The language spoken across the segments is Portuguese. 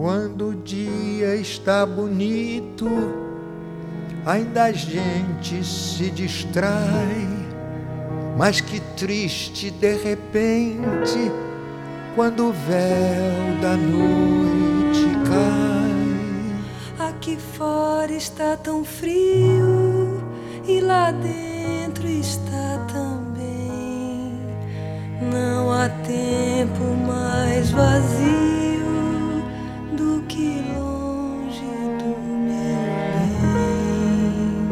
Quando o dia está bonito, ainda a gente se distrai. Mas que triste de repente, quando o véu da noite cai. Aqui fora está tão frio e lá dentro está também. Não há tempo mais vazio do que longe do meu bem.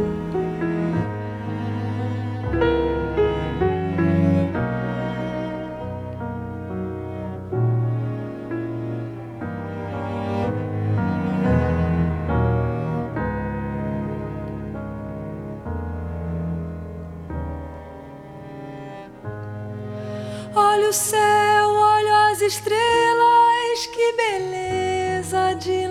Olha o céu, olha as estrelas, que beleza de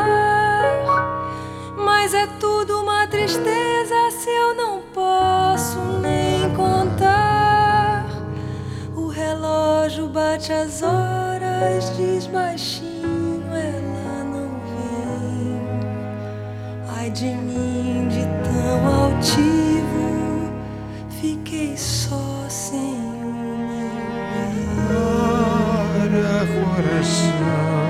luar. Mas é tudo uma tristeza se eu não posso nem contar. O relógio bate as horas, diz baixinho, ela não vem. Ai de mim, de tão altivo, fiquei só sem. Ora, coração,